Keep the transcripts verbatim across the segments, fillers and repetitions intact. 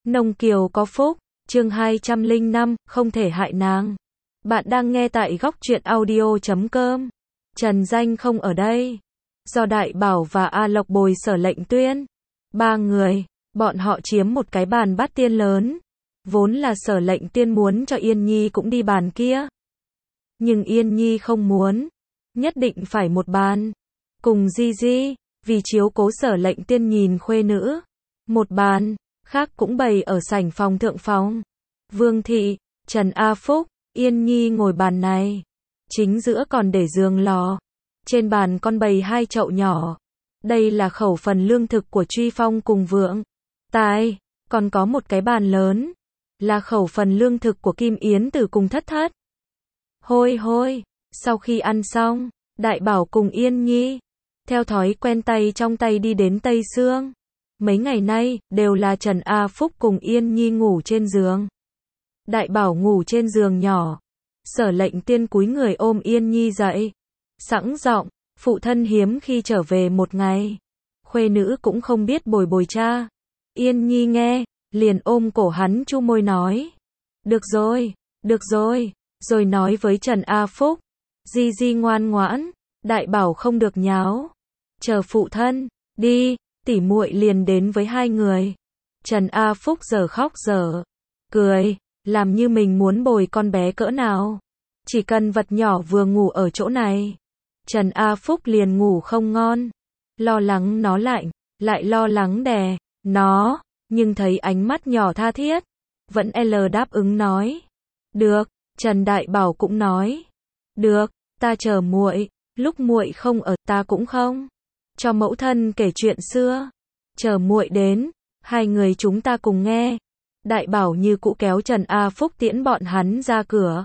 Nông Kiều có phúc, chương hai trăm lẻ năm, không thể hại nàng. Bạn đang nghe tại góc truyện audio chấm com. Trần Danh không ở đây. Do Đại Bảo và A Lộc bồi Sở Lệnh Tuyên. Ba người, bọn họ chiếm một cái bàn bát tiên lớn. Vốn là Sở Lệnh Tuyên muốn cho Yên Nhi cũng đi bàn kia. Nhưng Yên Nhi không muốn. Nhất định phải một bàn. Cùng Di Di, vì chiếu cố Sở Lệnh Tuyên nhìn khuê nữ. Một bàn, khác cũng bày ở sảnh phòng thượng phòng. Vương Thị, Trần A Phúc, Yên Nhi ngồi bàn này. Chính giữa còn để giường lò. Trên bàn con bày hai chậu nhỏ. Đây là khẩu phần lương thực của Truy Phong cùng Vượng Tài. Còn có một cái bàn lớn. Là khẩu phần lương thực của Kim Yến Tử cùng Thất Thất. Hôi hôi, sau khi ăn xong, Đại Bảo cùng Yên Nhi theo thói quen tay trong tay đi đến Tây Sương. Mấy ngày nay, đều là Trần A Phúc cùng Yên Nhi ngủ trên giường. Đại Bảo ngủ trên giường nhỏ. Sở Lệnh Tiên cúi người ôm Yên Nhi dậy. Sẵn giọng, phụ thân hiếm khi trở về một ngày. Khuê nữ cũng không biết bồi bồi cha. Yên Nhi nghe, liền ôm cổ hắn chu môi nói. Được rồi, được rồi, rồi nói với Trần A Phúc. Di Di ngoan ngoãn, Đại Bảo không được nháo. Chờ phụ thân, đi. Tỉ muội liền đến với hai người. Trần A Phúc giờ khóc giờ cười, làm như mình muốn bồi con bé cỡ nào. Chỉ cần vật nhỏ vừa ngủ ở chỗ này, Trần A Phúc liền ngủ không ngon. Lo lắng nó lạnh, lại lo lắng đè nó, nhưng thấy ánh mắt nhỏ tha thiết, vẫn L đáp ứng nói. Được, Trần Đại Bảo cũng nói. Được, ta chờ muội, lúc muội không ở ta cũng không cho mẫu thân kể chuyện xưa. Chờ muội đến, hai người chúng ta cùng nghe. Đại Bảo như cũ kéo Trần A Phúc tiễn bọn hắn ra cửa.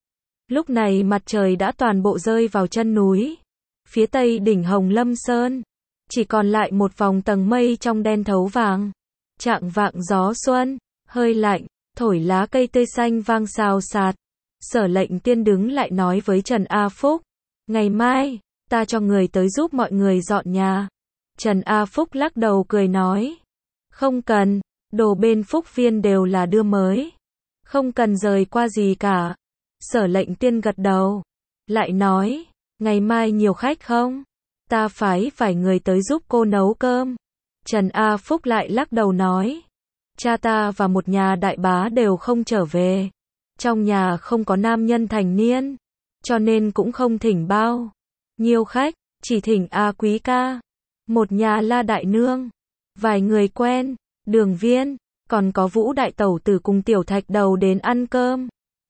Lúc này mặt trời đã toàn bộ rơi vào chân núi. Phía tây đỉnh Hồng Lâm Sơn, chỉ còn lại một vòng tầng mây trong đen thấu vàng. Chạng vạng gió xuân, hơi lạnh, thổi lá cây tươi xanh vang xào xạc. Sở Lệnh Tiên đứng lại nói với Trần A Phúc. Ngày mai, ta cho người tới giúp mọi người dọn nhà. Trần A Phúc lắc đầu cười nói. Không cần, đồ bên Phúc Viên đều là đưa mới. Không cần rời qua gì cả. Sở Lệnh Tiên gật đầu. Lại nói, ngày mai nhiều khách không? Ta phái phải người tới giúp cô nấu cơm. Trần A Phúc lại lắc đầu nói. Cha ta và một nhà đại bá đều không trở về. Trong nhà không có nam nhân thành niên. Cho nên cũng không thỉnh bao nhiều khách, chỉ thỉnh A Quý ca. Một nhà La Đại Nương. Vài người quen, Đường Viên, còn có Vũ Đại Tẩu Tử cùng Tiểu Thạch Đầu đến ăn cơm.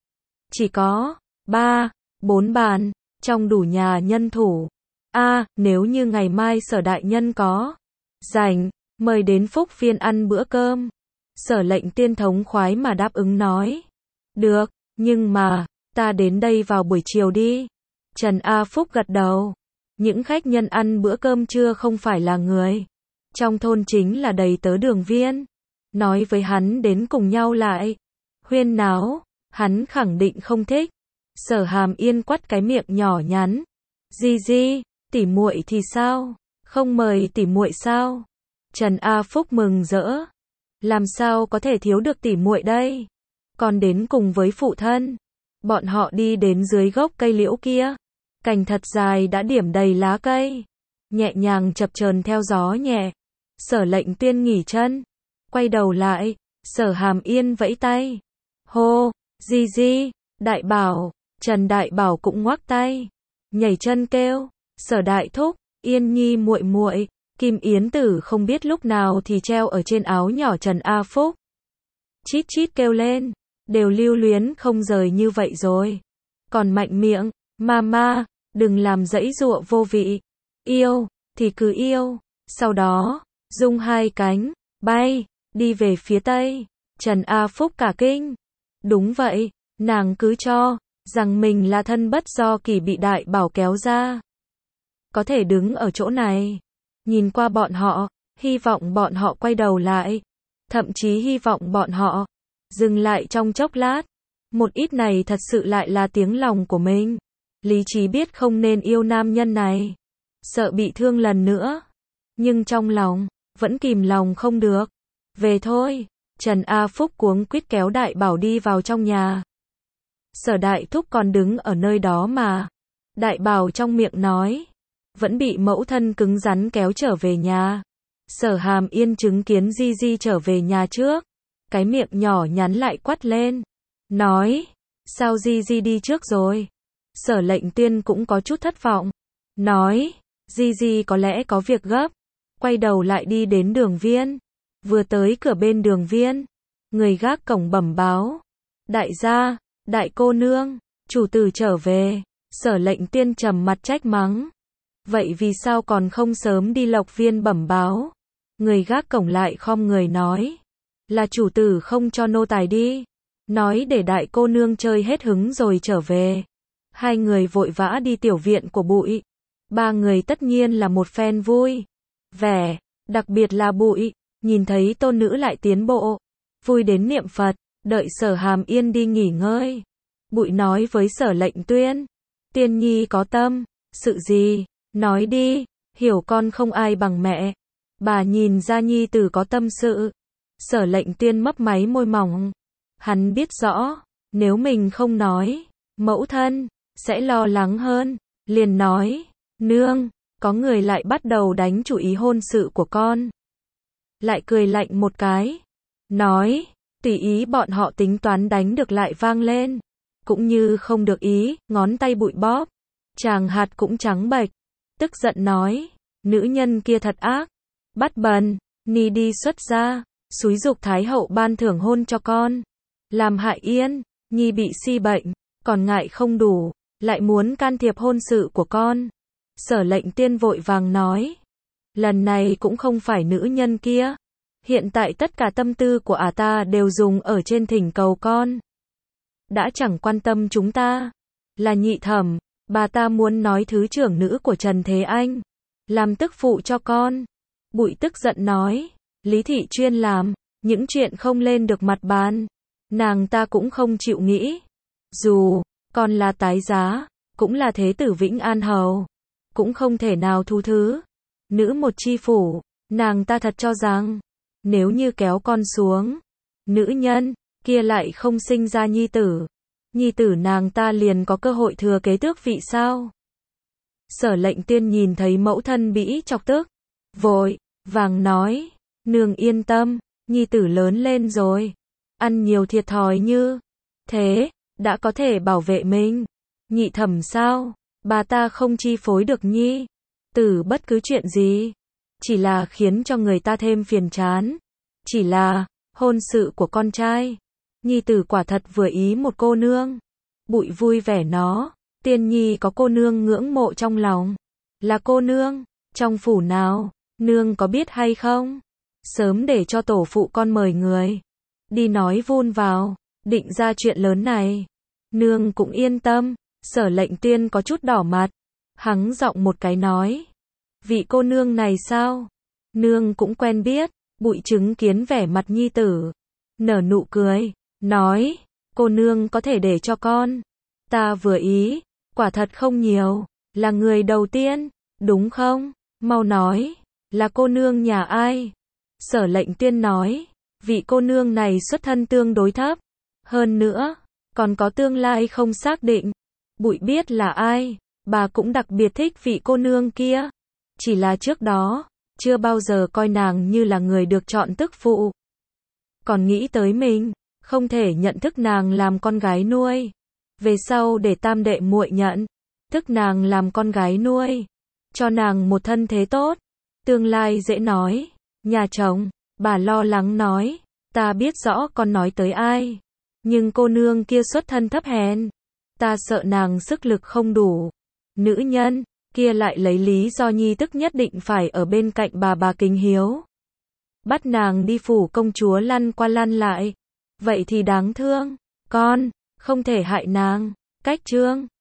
Chỉ có ba, bốn bàn, trong đủ nhà nhân thủ. A, à, nếu như ngày mai Sở Đại Nhân có rảnh, mời đến Phúc Viên ăn bữa cơm. Sở Lệnh Tiên thống khoái mà đáp ứng nói. Được, nhưng mà, ta đến đây vào buổi chiều đi. Trần A Phúc gật đầu. Những khách nhân ăn bữa cơm trưa không phải là người trong thôn, chính là đầy tớ Đường Viên. Nói với hắn đến cùng nhau lại huyên náo, hắn khẳng định không thích. Sở Hàm Yên quắt cái miệng nhỏ nhắn. Di Di, tỉ muội thì sao? Không mời tỉ muội sao? Trần A Phúc mừng rỡ. Làm sao có thể thiếu được tỉ muội đây? Còn đến cùng với phụ thân. Bọn họ đi đến dưới gốc cây liễu kia. Cành thật dài đã điểm đầy lá cây. Nhẹ nhàng chập chờn theo gió nhẹ. Sở Lệnh Tuyên nghỉ chân. Quay đầu lại. Sở Hàm Yên vẫy tay. Hô, Di Di, Đại Bảo. Trần Đại Bảo cũng ngoắc tay. Nhảy chân kêu. Sở Đại Thúc, Yên Nhi muội muội. Kim Yến Tử không biết lúc nào thì treo ở trên áo nhỏ Trần A Phúc. Chít chít kêu lên. Đều lưu luyến không rời như vậy rồi. Còn mạnh miệng. Mama, đừng làm dãy dụa vô vị. Yêu, thì cứ yêu. Sau đó, rung hai cánh, bay, đi về phía tây. Trần A Phúc cả kinh. Đúng vậy, nàng cứ cho rằng mình là thân bất do kỳ bị Đại Bảo kéo ra. Có thể đứng ở chỗ này, nhìn qua bọn họ, hy vọng bọn họ quay đầu lại. Thậm chí hy vọng bọn họ dừng lại trong chốc lát. Một ít này thật sự lại là tiếng lòng của mình. Lý trí biết không nên yêu nam nhân này. Sợ bị thương lần nữa. Nhưng trong lòng, vẫn kìm lòng không được. Về thôi. Trần A Phúc cuống quýt kéo Đại Bảo đi vào trong nhà. Sở Đại Thúc còn đứng ở nơi đó mà. Đại Bảo trong miệng nói, vẫn bị mẫu thân cứng rắn kéo trở về nhà. Sở Hàm Yên chứng kiến Di Di trở về nhà trước, cái miệng nhỏ nhắn lại quắt lên, nói, sao Di Di đi trước rồi? Sở Lệnh Tuyên cũng có chút thất vọng, nói, Di Di có lẽ có việc gấp, quay đầu lại đi đến Đường Viên. Vừa tới cửa bên Đường Viên, người gác cổng bẩm báo, đại gia, đại cô nương, chủ tử trở về. Sở Lệnh Tuyên trầm mặt trách mắng, vậy vì sao còn không sớm đi Lộc Viên bẩm báo? Người gác cổng lại khom người nói, là chủ tử không cho nô tài đi, nói để đại cô nương chơi hết hứng rồi trở về. Hai người vội vã đi tiểu viện của Bụi. Ba người tất nhiên là một phen vui vẻ, đặc biệt là Bụi, nhìn thấy tôn nữ lại tiến bộ, vui đến niệm Phật. Đợi Sở Hàm Yên đi nghỉ ngơi, Bụi nói với Sở Lệnh Tuyên, Tiên nhi có tâm, sự gì, nói đi, hiểu con không ai bằng mẹ. Bà nhìn ra nhi tử có tâm sự. Sở Lệnh Tuyên mấp máy môi mỏng, hắn biết rõ, nếu mình không nói, mẫu thân sẽ lo lắng hơn, liền nói, nương, có người lại bắt đầu đánh chủ ý hôn sự của con. Lại cười lạnh một cái, nói, tùy ý bọn họ tính toán đánh được lại vang lên, cũng như không được ý, ngón tay Bụi bóp, chàng hạt cũng trắng bệch, tức giận nói, nữ nhân kia thật ác, bắt bần, ni đi xuất gia, xúi giục Thái hậu ban thưởng hôn cho con, làm hại Yên, nhi bị si bệnh, còn ngại không đủ, lại muốn can thiệp hôn sự của con. Sở Lệnh Tuyên vội vàng nói, lần này cũng không phải nữ nhân kia, hiện tại tất cả tâm tư của ả ta đều dùng ở trên thỉnh cầu con. Đã chẳng quan tâm chúng ta, là Nhị Thẩm, bà ta muốn nói thứ trưởng nữ của Trần Thế Anh, làm tức phụ cho con. Bụi tức giận nói, Lý thị chuyên làm, những chuyện không lên được mặt bàn, nàng ta cũng không chịu nghĩ. Dù, con là tái giá, cũng là thế tử Vĩnh An Hầu, cũng không thể nào thu thứ. Nữ một chi phủ, nàng ta thật cho rằng, nếu như kéo con xuống, nữ nhân kia lại không sinh ra nhi tử, nhi tử nàng ta liền có cơ hội thừa kế tước vị sao? Sở Lệnh Tuyên nhìn thấy mẫu thân bị chọc tức, vội vàng nói, nương yên tâm, nhi tử lớn lên rồi, ăn nhiều thiệt thòi như thế, đã có thể bảo vệ mình. Nhị Thẩm sao? Bà ta không chi phối được nhi tử bất cứ chuyện gì, chỉ là khiến cho người ta thêm phiền chán. Chỉ là hôn sự của con trai, nhi tử quả thật vừa ý một cô nương. Bụi vui vẻ nó, Tiên nhi có cô nương ngưỡng mộ trong lòng, là cô nương trong phủ nào, nương có biết hay không? Sớm để cho tổ phụ con mời người đi nói vun vào, định ra chuyện lớn này. Nương cũng yên tâm. Sở Lệnh Tuyên có chút đỏ mặt, hắng giọng một cái nói, vị cô nương này sao? Nương cũng quen biết. Bụi chứng kiến vẻ mặt nhi tử, nở nụ cười, nói, cô nương có thể để cho con ta vừa ý, quả thật không nhiều, là người đầu tiên, đúng không? Mau nói, là cô nương nhà ai? Sở Lệnh Tuyên nói, vị cô nương này xuất thân tương đối thấp, hơn nữa, còn có tương lai không xác định. Bụi biết là ai, bà cũng đặc biệt thích vị cô nương kia, chỉ là trước đó, chưa bao giờ coi nàng như là người được chọn tức phụ. Còn nghĩ tới mình, không thể nhận thức nàng làm con gái nuôi. Về sau để tam đệ muội nhận thức nàng làm con gái nuôi, cho nàng một thân thế tốt, tương lai dễ nói. Nhà chồng, bà lo lắng nói, ta biết rõ con nói tới ai, nhưng cô nương kia xuất thân thấp hèn, ta sợ nàng sức lực không đủ. Nữ nhân kia lại lấy lý do nhi tức nhất định phải ở bên cạnh bà bà kính hiếu, bắt nàng đi phủ công chúa lăn qua lăn lại, vậy thì đáng thương. Con không thể hại nàng. Cách chương